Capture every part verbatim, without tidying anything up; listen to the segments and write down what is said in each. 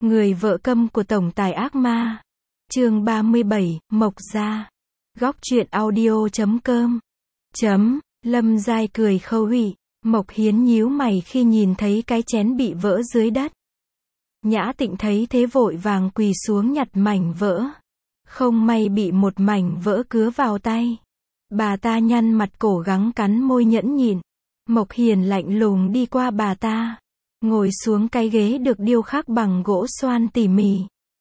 Người vợ câm của tổng tài ác ma. Chương ba mươi bảy, Mộc Gia. Góc truyện audio chấm com. Chấm, Lâm Giai cười khâu hủy. Mộc Hiến nhíu mày khi nhìn thấy cái chén bị vỡ dưới đất. Nhã Tịnh thấy thế vội vàng quỳ xuống nhặt mảnh vỡ. Không may bị một mảnh vỡ cứa vào tay. Bà ta nhăn mặt cố gắng cắn môi nhẫn nhịn. Mộc Hiền lạnh lùng đi qua bà ta. Ngồi xuống cái ghế được điêu khắc bằng gỗ xoan tỉ mỉ.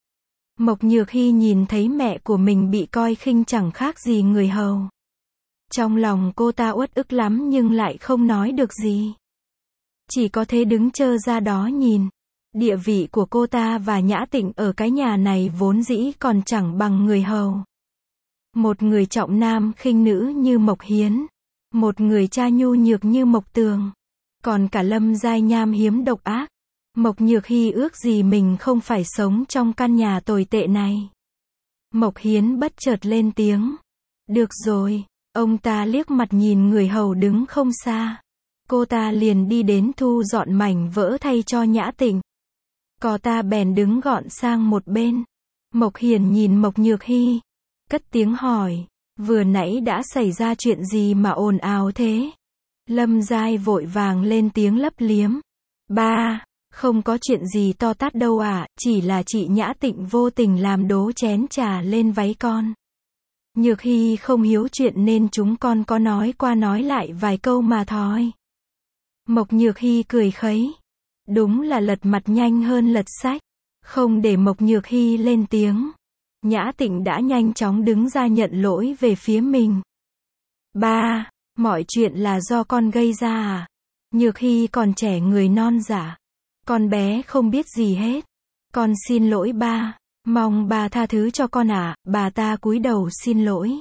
Mộc Nhược Hy nhìn thấy mẹ của mình bị coi khinh chẳng khác gì người hầu. Trong lòng cô ta uất ức lắm nhưng lại không nói được gì. Chỉ có thế đứng trơ ra đó nhìn. Địa vị của cô ta và Nhã Tịnh ở cái nhà này vốn dĩ còn chẳng bằng người hầu. Một người trọng nam khinh nữ như Mộc Hiến. Một người cha nhu nhược như Mộc Tường. Còn cả Lâm Giai nham hiếm độc ác. Mộc Nhược Hy ước gì mình không phải sống trong căn nhà tồi tệ này. Mộc Hiến bất chợt lên tiếng. Được rồi, ông ta liếc mặt nhìn người hầu đứng không xa. Cô ta liền đi đến thu dọn mảnh vỡ thay cho Nhã Tịnh. Cô ta bèn đứng gọn sang một bên. Mộc Hiền nhìn Mộc Nhược Hy. Cất tiếng hỏi. Vừa nãy đã xảy ra chuyện gì mà ồn ào thế? Lâm Giai vội vàng lên tiếng lấp liếm. Ba, không có chuyện gì to tát đâu ạ, chỉ là chị Nhã Tịnh vô tình làm đố chén trà lên váy con. Nhược Hy không hiếu chuyện nên chúng con có nói qua nói lại vài câu mà thôi. Mộc Nhược Hy cười khấy. Đúng là lật mặt nhanh hơn lật sách. Không để Mộc Nhược Hy lên tiếng. Nhã Tịnh đã nhanh chóng đứng ra nhận lỗi về phía mình. Ba, mọi chuyện là do con gây ra à? Nhược Hy còn trẻ người non dạ. Con bé không biết gì hết. Con xin lỗi ba. Mong ba tha thứ cho con ạ. À. Bà ta cúi đầu xin lỗi.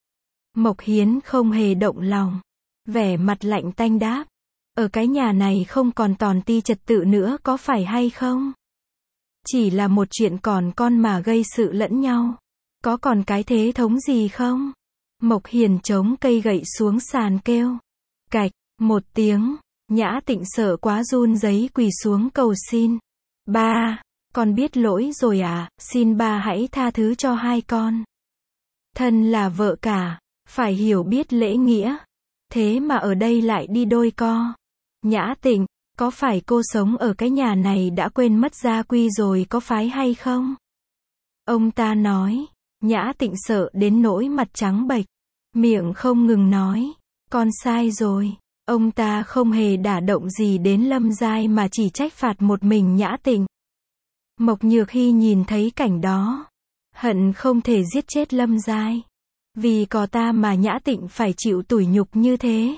Mộc Hiến không hề động lòng. Vẻ mặt lạnh tanh đáp. Ở cái nhà này không còn tòn ti trật tự nữa có phải hay không? Chỉ là một chuyện còn con mà gây sự lẫn nhau. Có còn cái thế thống gì không? Mộc Hiền chống cây gậy xuống sàn kêu. Cạch, một tiếng. Nhã Tịnh sợ quá run rẩy quỳ xuống cầu xin. Ba, con biết lỗi rồi à, xin ba hãy tha thứ cho hai con. Thân là vợ cả, phải hiểu biết lễ nghĩa. Thế mà ở đây lại đi đôi co. Nhã Tịnh, có phải cô sống ở cái nhà này đã quên mất gia quy rồi có phải hay không? Ông ta nói. Nhã Tịnh sợ đến nỗi mặt trắng bệch. Miệng không ngừng nói. Con sai rồi. Ông ta không hề đả động gì đến Lâm Giai mà chỉ trách phạt một mình Nhã Tịnh. Mộc Nhược Hy nhìn thấy cảnh đó. Hận không thể giết chết Lâm Giai. Vì có ta mà Nhã Tịnh phải chịu tủi nhục như thế.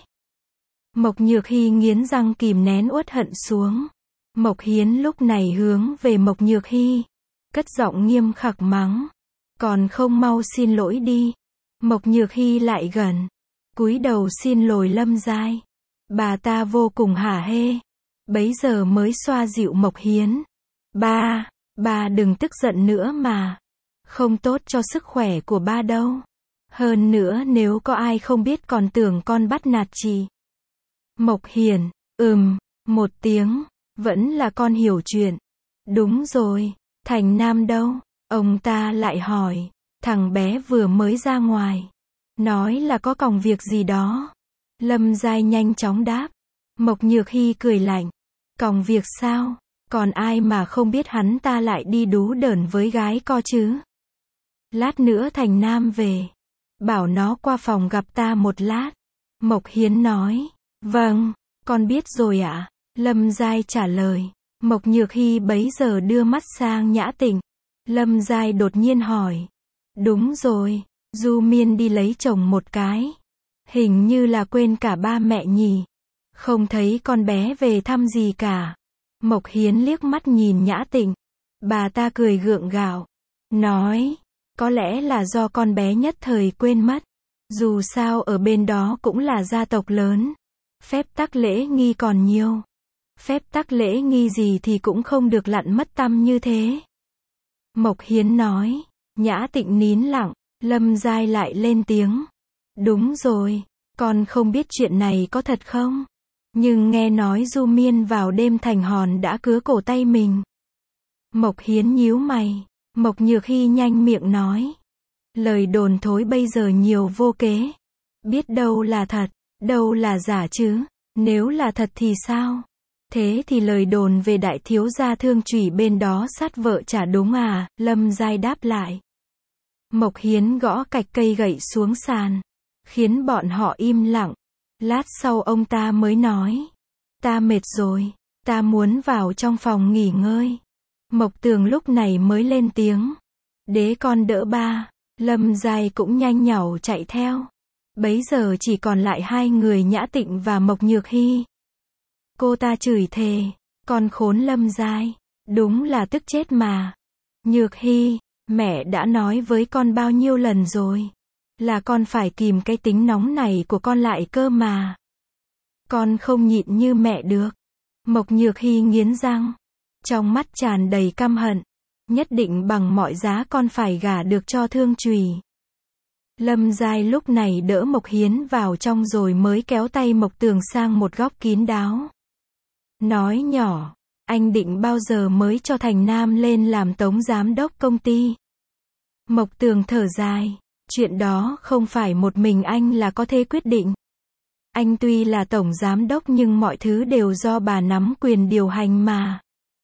Mộc Nhược Hy nghiến răng kìm nén uất hận xuống. Mộc Hiến lúc này hướng về Mộc Nhược Hy. Cất giọng nghiêm khắc mắng. Còn không mau xin lỗi đi. Mộc Nhược Hy lại gần. Cúi đầu xin lỗi Lâm Giai. Bà ta vô cùng hả hê. Bấy giờ mới xoa dịu Mộc Hiến. Ba, ba đừng tức giận nữa mà. Không tốt cho sức khỏe của ba đâu. Hơn nữa nếu có ai không biết còn tưởng con bắt nạt chị. Mộc Hiền, ừm, một tiếng. Vẫn là con hiểu chuyện. Đúng rồi, Thành Nam đâu? Ông ta lại hỏi. Thằng bé vừa mới ra ngoài. Nói là có còng việc gì đó. Lâm Giai nhanh chóng đáp. Mộc Nhược Hy cười lạnh. Còng việc sao? Còn ai mà không biết hắn ta lại đi đú đởn với gái co chứ? Lát nữa Thành Nam về. Bảo nó qua phòng gặp ta một lát. Mộc Hiến nói. Vâng, con biết rồi ạ. À? Lâm Giai trả lời. Mộc Nhược Hy bấy giờ đưa mắt sang Nhã Tịnh. Lâm Giai đột nhiên hỏi. Đúng rồi, Du Miên đi lấy chồng một cái. Hình như là quên cả ba mẹ nhỉ. Không thấy con bé về thăm gì cả. Mộc Hiến liếc mắt nhìn Nhã Tịnh. Bà ta cười gượng gạo. Nói. Có lẽ là do con bé nhất thời quên mất. Dù sao ở bên đó cũng là gia tộc lớn. Phép tắc lễ nghi còn nhiều. Phép tắc lễ nghi gì thì cũng không được lặn mất tăm như thế. Mộc Hiến nói. Nhã Tịnh nín lặng. Lâm Giai lại lên tiếng. Đúng rồi. Con không biết chuyện này có thật không? Nhưng nghe nói Du Miên vào đêm thành hòn đã cứa cổ tay mình. Mộc Hiến nhíu mày. Mộc Nhược Hy nhanh miệng nói. Lời đồn thối bây giờ nhiều vô kế. Biết đâu là thật, đâu là giả chứ. Nếu là thật thì sao? Thế thì lời đồn về đại thiếu gia Thương Chủy bên đó sát vợ chả đúng à? Lâm Giai đáp lại. Mộc Hiến gõ cạch cây gậy xuống sàn, khiến bọn họ im lặng. Lát sau ông ta mới nói. Ta mệt rồi, ta muốn vào trong phòng nghỉ ngơi. Mộc Tường lúc này mới lên tiếng. Đế con đỡ ba. Lâm Giai cũng nhanh nhảu chạy theo. Bấy giờ chỉ còn lại hai người Nhã Tịnh và Mộc Nhược Hy. Cô ta chửi thề. Con khốn Lâm Giai. Đúng là tức chết mà. Nhược Hy, mẹ đã nói với con bao nhiêu lần rồi. Là con phải kìm cái tính nóng này của con lại cơ mà. Con không nhịn như mẹ được. Mộc Nhược Hy nghiến răng. Trong mắt tràn đầy căm hận. Nhất định bằng mọi giá con phải gả được cho Thương Chủy. Lâm Giai lúc này đỡ Mộc Hiến vào trong rồi mới kéo tay Mộc Tường sang một góc kín đáo. Nói nhỏ, anh định bao giờ mới cho Thành Nam lên làm tổng giám đốc công ty? Mộc Tường thở dài, chuyện đó không phải một mình anh là có thể quyết định. Anh tuy là tổng giám đốc nhưng mọi thứ đều do bà nắm quyền điều hành mà.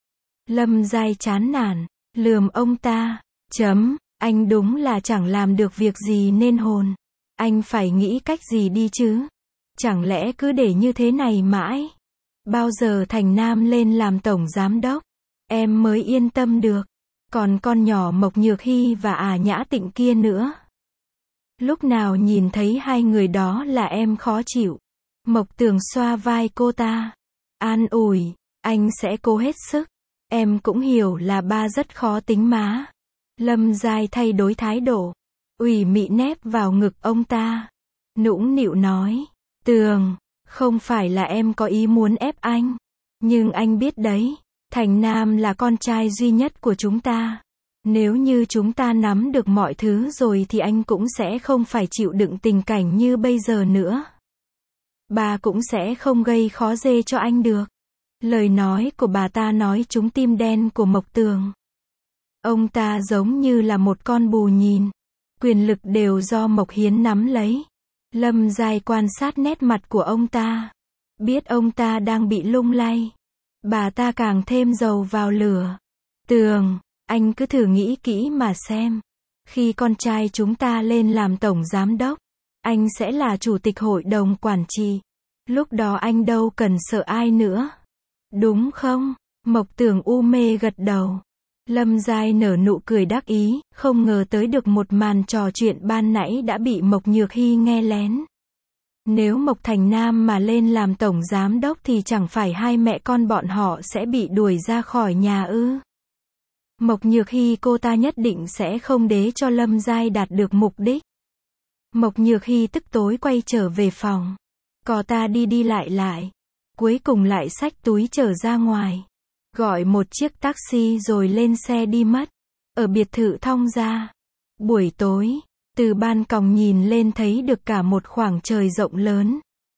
Lâm Giai chán nản, lườm ông ta, chấm, anh đúng là chẳng làm được việc gì nên hồn. Anh phải nghĩ cách gì đi chứ. Chẳng lẽ cứ để như thế này mãi? Bao giờ Thành Nam lên làm tổng giám đốc, em mới yên tâm được. Còn con nhỏ Mộc Nhược Hy và à Nhã Tịnh kia nữa. Lúc nào nhìn thấy hai người đó là em khó chịu. Mộc Tường xoa vai cô ta. An ủi, anh sẽ cố hết sức. Em cũng hiểu là ba rất khó tính má. Lâm Giai thay đổi thái độ. Ủy mị nép vào ngực ông ta. Nũng nịu nói. Tường, không phải là em có ý muốn ép anh. Nhưng anh biết đấy, Thành Nam là con trai duy nhất của chúng ta. Nếu như chúng ta nắm được mọi thứ rồi thì anh cũng sẽ không phải chịu đựng tình cảnh như bây giờ nữa. Bà cũng sẽ không gây khó dễ cho anh được. Lời nói của bà ta nói trúng tim đen của Mộc Tường. Ông ta giống như là một con bù nhìn. Quyền lực đều do Mộc Hiến nắm lấy. Lâm Giai quan sát nét mặt của ông ta. Biết ông ta đang bị lung lay. Bà ta càng thêm dầu vào lửa. Tường, anh cứ thử nghĩ kỹ mà xem. Khi con trai chúng ta lên làm tổng giám đốc, anh sẽ là chủ tịch hội đồng quản trị. Lúc đó anh đâu cần sợ ai nữa. Đúng không? Mộc Tường u mê gật đầu. Lâm Giai nở nụ cười đắc ý, không ngờ tới được một màn trò chuyện ban nãy đã bị Mộc Nhược Hy nghe lén. Nếu Mộc Thành Nam mà lên làm tổng giám đốc thì chẳng phải hai mẹ con bọn họ sẽ bị đuổi ra khỏi nhà ư? Mộc Nhược Hy cô ta nhất định sẽ không để cho Lâm Giai đạt được mục đích. Mộc Nhược Hy tức tối quay trở về phòng. Cô ta đi đi lại lại. Cuối cùng lại xách túi trở ra ngoài. Gọi một chiếc taxi rồi lên xe đi mất. Ở biệt thự Thong Gia. Buổi tối, từ ban công nhìn lên thấy được cả một khoảng trời rộng lớn.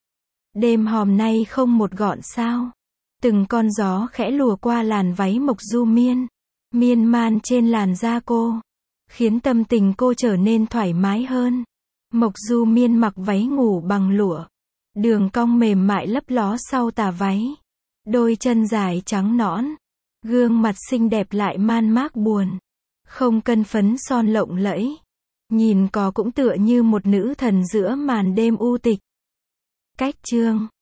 Đêm hôm nay không một gọn sao. Từng con gió khẽ lùa qua làn váy Mộc Du Miên. Miên man trên làn da cô. Khiến tâm tình cô trở nên thoải mái hơn. Mộc Du Miên mặc váy ngủ bằng lụa. Đường cong mềm mại lấp ló sau tà váy. Đôi chân dài trắng nõn. Gương mặt xinh đẹp lại man mác buồn. Không cân phấn son lộng lẫy. Nhìn có cũng tựa như một nữ thần giữa màn đêm u tịch. Cách chương